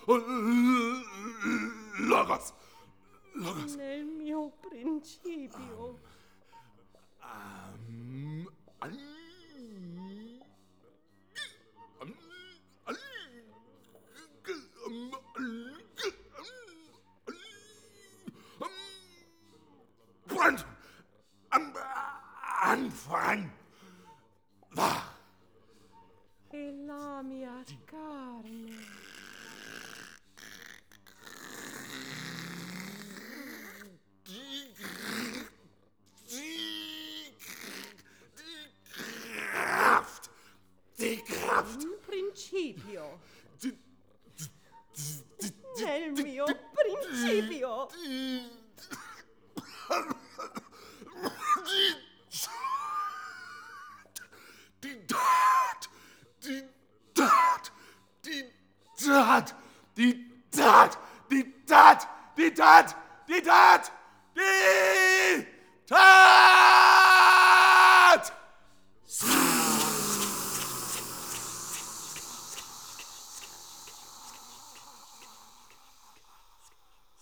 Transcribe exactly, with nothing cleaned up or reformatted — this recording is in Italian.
Logos. Logos. Nel mio principio. Um, um, um, Brand, anfangen. Va. E la mia carne. Kraft. Die Kraft. In principio. Die, die, die, Nel mio principio. Die Tat, die Tat, die Tat, die Tat, die Tat, die Tat, die Tat, die Tat!